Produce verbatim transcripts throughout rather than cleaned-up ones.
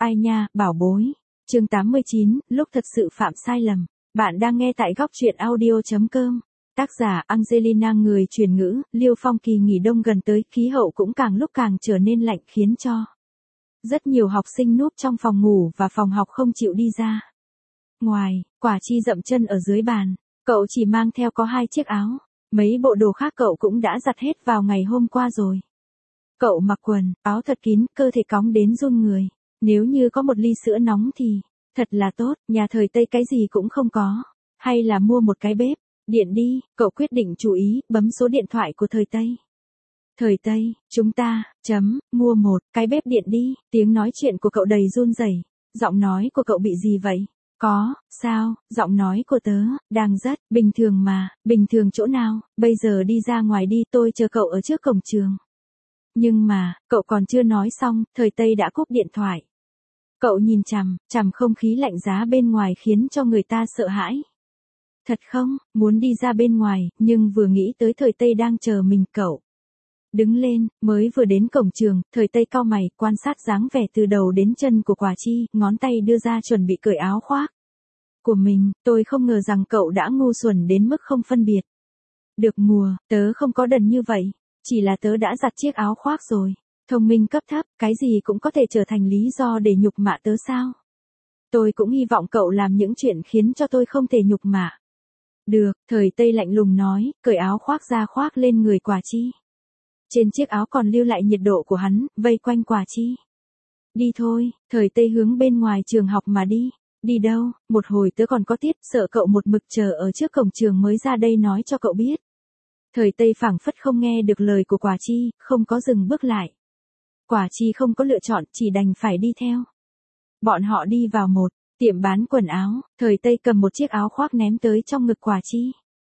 Ai nha, bảo bối. Chương tám mươi chín, lúc thật sự phạm sai lầm. Bạn đang nghe tại góc truyện audio chấm com. Tác giả Angelina. Người truyền ngữ. Liêu Phong kỳ nghỉ đông gần tới, khí hậu cũng càng lúc càng trở nên lạnh khiến cho rất nhiều học sinh núp trong phòng ngủ và phòng học không chịu đi ra ngoài. Quả Chi dậm chân ở dưới bàn. Cậu chỉ mang theo có hai chiếc áo. Mấy bộ đồ khác cậu cũng đã giặt hết vào ngày hôm qua rồi. Cậu mặc quần, áo thật kín, cơ thể cóng đến run người. Nếu như có một ly sữa nóng thì thật là tốt, nhà thời Tây cái gì cũng không có. Hay là mua một cái bếp điện đi, cậu quyết định chú ý, bấm số điện thoại của thời Tây. Thời Tây, chúng ta, chấm, mua một cái bếp điện đi. Tiếng nói chuyện của cậu đầy run rẩy. Giọng nói của cậu bị gì vậy? Có, sao, giọng nói của tớ, đang rất, bình thường mà, bình thường chỗ nào, bây giờ đi ra ngoài đi, tôi chờ cậu ở trước cổng trường. Nhưng mà, cậu còn chưa nói xong, thời Tây đã cúp điện thoại. Cậu nhìn chằm, chằm không khí lạnh giá bên ngoài khiến cho người ta sợ hãi. Thật không, muốn đi ra bên ngoài, nhưng vừa nghĩ tới thời Tây đang chờ mình cậu. Đứng lên, mới vừa đến cổng trường, thời Tây cau mày, quan sát dáng vẻ từ đầu đến chân của Quả Chi, ngón tay đưa ra chuẩn bị cởi áo khoác của mình. Tôi không ngờ rằng cậu đã ngu xuẩn đến mức không phân biệt được mùa, tớ không có đần như vậy, chỉ là tớ đã giặt chiếc áo khoác rồi. Thông minh cấp thấp, cái gì cũng có thể trở thành lý do để nhục mạ tớ sao? Tôi cũng hy vọng cậu làm những chuyện khiến cho tôi không thể nhục mạ. Được, thời Tây lạnh lùng nói, cởi áo khoác ra khoác lên người Quả Chi. Trên chiếc áo còn lưu lại nhiệt độ của hắn, vây quanh Quả Chi. Đi thôi, thời Tây hướng bên ngoài trường học mà đi. Đi đâu, một hồi tớ còn có tiết, sợ cậu một mực chờ ở trước cổng trường mới ra đây nói cho cậu biết. Thời Tây phảng phất không nghe được lời của Quả Chi, không có dừng bước lại. Quả Chi không có lựa chọn, chỉ đành phải đi theo. Bọn họ đi vào một tiệm bán quần áo, thời Tây cầm một chiếc áo khoác ném tới trong ngực Quả Chi.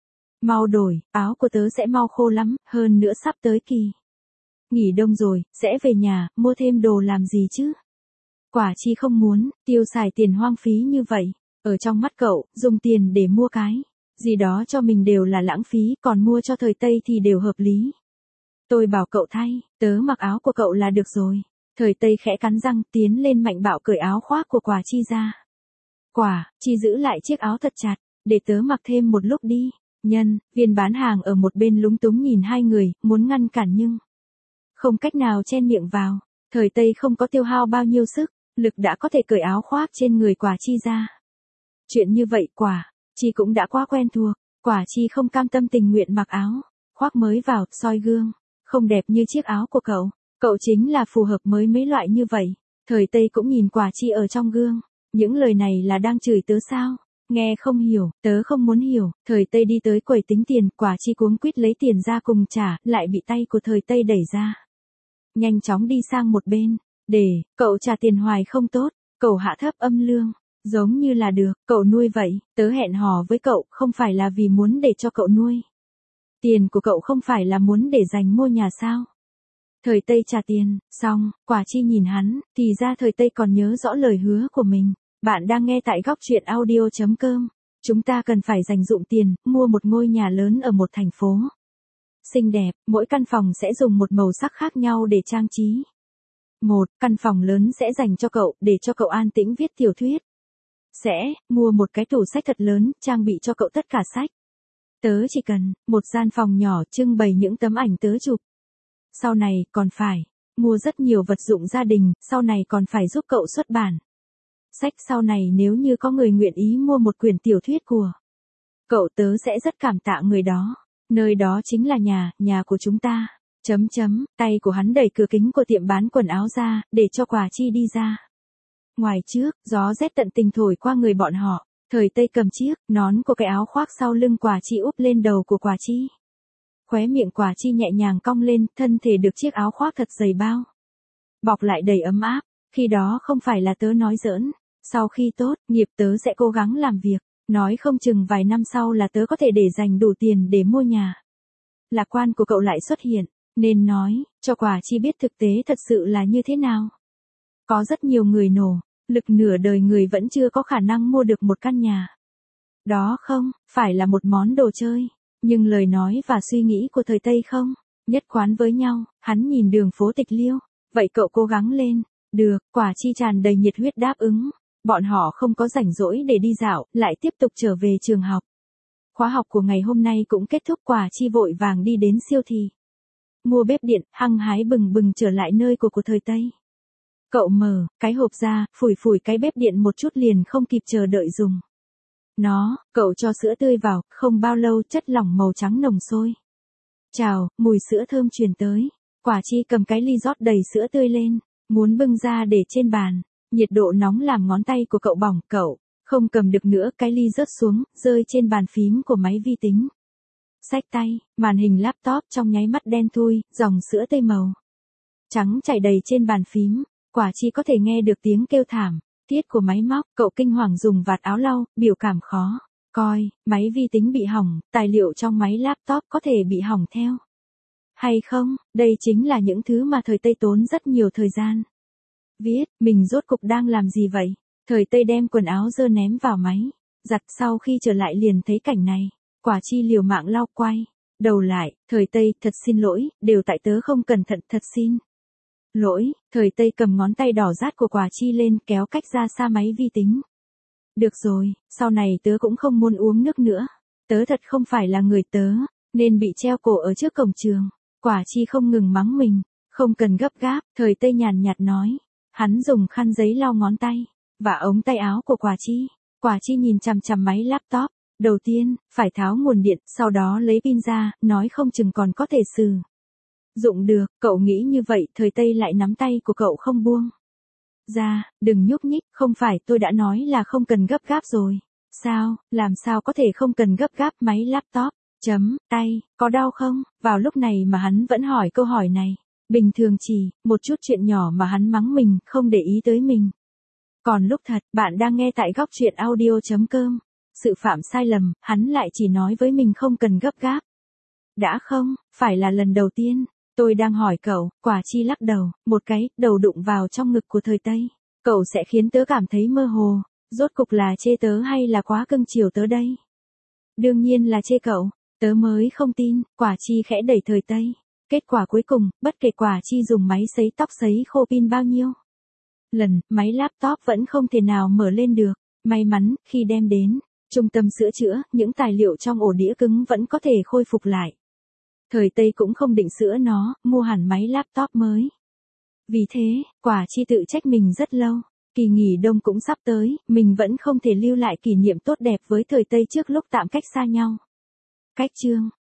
Mau đổi, áo của tớ sẽ mau khô lắm, hơn nữa sắp tới kỳ nghỉ đông rồi, sẽ về nhà, mua thêm đồ làm gì chứ? Quả Chi không muốn tiêu xài tiền hoang phí như vậy. Ở trong mắt cậu, dùng tiền để mua cái gì đó cho mình đều là lãng phí, còn mua cho thời Tây thì đều hợp lý. Tôi bảo cậu thay, tớ mặc áo của cậu là được rồi. Thời Tây khẽ cắn răng, tiến lên mạnh bạo cởi áo khoác của Quả Chi ra. Quả Chi giữ lại chiếc áo thật chặt, để tớ mặc thêm một lúc đi. Nhân viên bán hàng ở một bên lúng túng nhìn hai người, muốn ngăn cản nhưng không cách nào chen miệng vào. Thời Tây không có tiêu hao bao nhiêu sức lực đã có thể cởi áo khoác trên người Quả Chi ra. Chuyện như vậy Quả Chi cũng đã quá quen thuộc. Quả Chi không cam tâm tình nguyện mặc áo khoác mới vào, soi gương. Không đẹp như chiếc áo của cậu. Cậu chính là phù hợp mới mấy loại như vậy. Thời Tây cũng nhìn Quả Chi ở trong gương. Những lời này là đang chửi tớ sao? Nghe không hiểu, tớ không muốn hiểu. Thời Tây đi tới quầy tính tiền, Quả Chi cuống quýt lấy tiền ra cùng trả, lại bị tay của thời Tây đẩy ra. Nhanh chóng đi sang một bên. Để, cậu trả tiền hoài không tốt. Cậu hạ thấp âm lương. Giống như là được, cậu nuôi vậy. Tớ hẹn hò với cậu, không phải là vì muốn để cho cậu nuôi. Tiền của cậu không phải là muốn để dành mua nhà sao? Thời Tây trả tiền, xong, Quả Chi nhìn hắn, thì ra thời Tây còn nhớ rõ lời hứa của mình. Bạn đang nghe tại góc truyện audio chấm com. Chúng ta cần phải dành dụm tiền, mua một ngôi nhà lớn ở một thành phố xinh đẹp, mỗi căn phòng sẽ dùng một màu sắc khác nhau để trang trí. Một, căn phòng lớn sẽ dành cho cậu, để cho cậu an tĩnh viết tiểu thuyết. Sẽ, mua một cái tủ sách thật lớn, trang bị cho cậu tất cả sách. Tớ chỉ cần, một gian phòng nhỏ trưng bày những tấm ảnh tớ chụp. Sau này, còn phải, mua rất nhiều vật dụng gia đình, sau này còn phải giúp cậu xuất bản sách. Sau này nếu như có người nguyện ý mua một quyển tiểu thuyết của cậu, tớ sẽ rất cảm tạ người đó. Nơi đó chính là nhà, nhà của chúng ta. Chấm chấm, tay của hắn đẩy cửa kính của tiệm bán quần áo ra, để cho Quả Chi đi ra. Ngoài trước, gió rét tận tình thổi qua người bọn họ. Thời Tây cầm chiếc nón của cái áo khoác sau lưng Quả Chi úp lên đầu của Quả Chi. Khóe miệng Quả Chi nhẹ nhàng cong lên, thân thể được chiếc áo khoác thật dày bao bọc lại đầy ấm áp. Khi đó không phải là tớ nói giỡn. Sau khi tốt nghiệp tớ sẽ cố gắng làm việc. Nói không chừng vài năm sau là tớ có thể để dành đủ tiền để mua nhà. Lạc quan của cậu lại xuất hiện, nên nói cho Quả Chi biết thực tế thật sự là như thế nào. Có rất nhiều người nổ lực nửa đời người vẫn chưa có khả năng mua được một căn nhà. Đó không phải là một món đồ chơi, nhưng lời nói và suy nghĩ của thời Tây không nhất quán với nhau. Hắn nhìn đường phố tịch liêu. Vậy cậu cố gắng lên, Được, Quả Chi tràn đầy nhiệt huyết đáp ứng. Bọn họ không có rảnh rỗi để đi dạo, lại tiếp tục trở về trường học. Khóa học của ngày hôm nay cũng kết thúc, Quả Chi vội vàng đi đến siêu thị. Mua bếp điện, hăng hái bừng bừng trở lại nơi của của thời Tây. Cậu mở cái hộp ra, phủi phủi cái bếp điện một chút liền không kịp chờ đợi dùng. Nó, cậu cho sữa tươi vào, không bao lâu chất lỏng màu trắng nồng sôi. Chào, mùi sữa thơm truyền tới. Quả Chi cầm cái ly rót đầy sữa tươi lên, muốn bưng ra để trên bàn. Nhiệt độ nóng làm ngón tay của cậu bỏng, cậu không cầm được nữa, cái ly rớt xuống, rơi trên bàn phím của máy vi tính. Xách tay, màn hình laptop trong nháy mắt đen thui, dòng sữa tươi màu trắng chảy đầy trên bàn phím. Quả Chi có thể nghe được tiếng kêu thảm thiết của máy móc, cậu kinh hoàng dùng vạt áo lau, biểu cảm khó coi, máy vi tính bị hỏng, tài liệu trong máy laptop có thể bị hỏng theo. Hay không, đây chính là những thứ mà thời Tây tốn rất nhiều thời gian. Viết, mình rốt cục đang làm gì vậy? Thời Tây đem quần áo dơ ném vào máy giặt, sau khi trở lại liền thấy cảnh này. Quả Chi liều mạng lau quay đầu lại, thời Tây, thật xin lỗi, đều tại tớ không cẩn thận, thật xin lỗi. Thời Tây cầm ngón tay đỏ rát của Quả Chi lên, kéo cách ra xa máy vi tính. Được rồi, sau này tớ cũng không muốn uống nước nữa. Tớ thật không phải là người tớ, nên bị treo cổ ở trước cổng trường. Quả Chi không ngừng mắng mình, không cần gấp gáp, thời Tây nhàn nhạt nói. Hắn dùng khăn giấy lau ngón tay và ống tay áo của Quả Chi. Quả Chi nhìn chằm chằm máy laptop. Đầu tiên, phải tháo nguồn điện, sau đó lấy pin ra, nói không chừng còn có thể sử dụng được. Cậu nghĩ như vậy, thời Tây lại nắm tay của cậu không buông ra. Đừng nhúc nhích, không phải tôi đã nói là không cần gấp gáp rồi. Sao, làm sao có thể không cần gấp gáp? Máy laptop, chấm, tay, có đau không? Vào lúc này mà hắn vẫn hỏi câu hỏi này. Bình thường chỉ, một chút chuyện nhỏ mà hắn mắng mình, không để ý tới mình. Còn lúc thật, bạn đang nghe tại góc truyện audio chấm com. Sự phạm sai lầm, hắn lại chỉ nói với mình không cần gấp gáp. Đã không, phải là lần đầu tiên. Tôi đang hỏi cậu. Quả Chi lắc đầu, một cái, đầu đụng vào trong ngực của thời Tây. Cậu sẽ khiến tớ cảm thấy mơ hồ. Rốt cục là chê tớ hay là quá cưng chiều tớ đây? Đương nhiên là chê cậu. Tớ mới không tin. Quả Chi khẽ đẩy thời Tây. Kết quả cuối cùng, bất kể Quả Chi dùng máy sấy tóc sấy khô pin bao nhiêu lần, máy laptop vẫn không thể nào mở lên được. May mắn, khi đem đến trung tâm sửa chữa, những tài liệu trong ổ đĩa cứng vẫn có thể khôi phục lại. Thời Tây cũng không định sửa nó, mua hẳn máy laptop mới. Vì thế, Quả Chi tự trách mình rất lâu. Kỳ nghỉ đông cũng sắp tới, mình vẫn không thể lưu lại kỷ niệm tốt đẹp với thời Tây trước lúc tạm cách xa nhau. Cách chương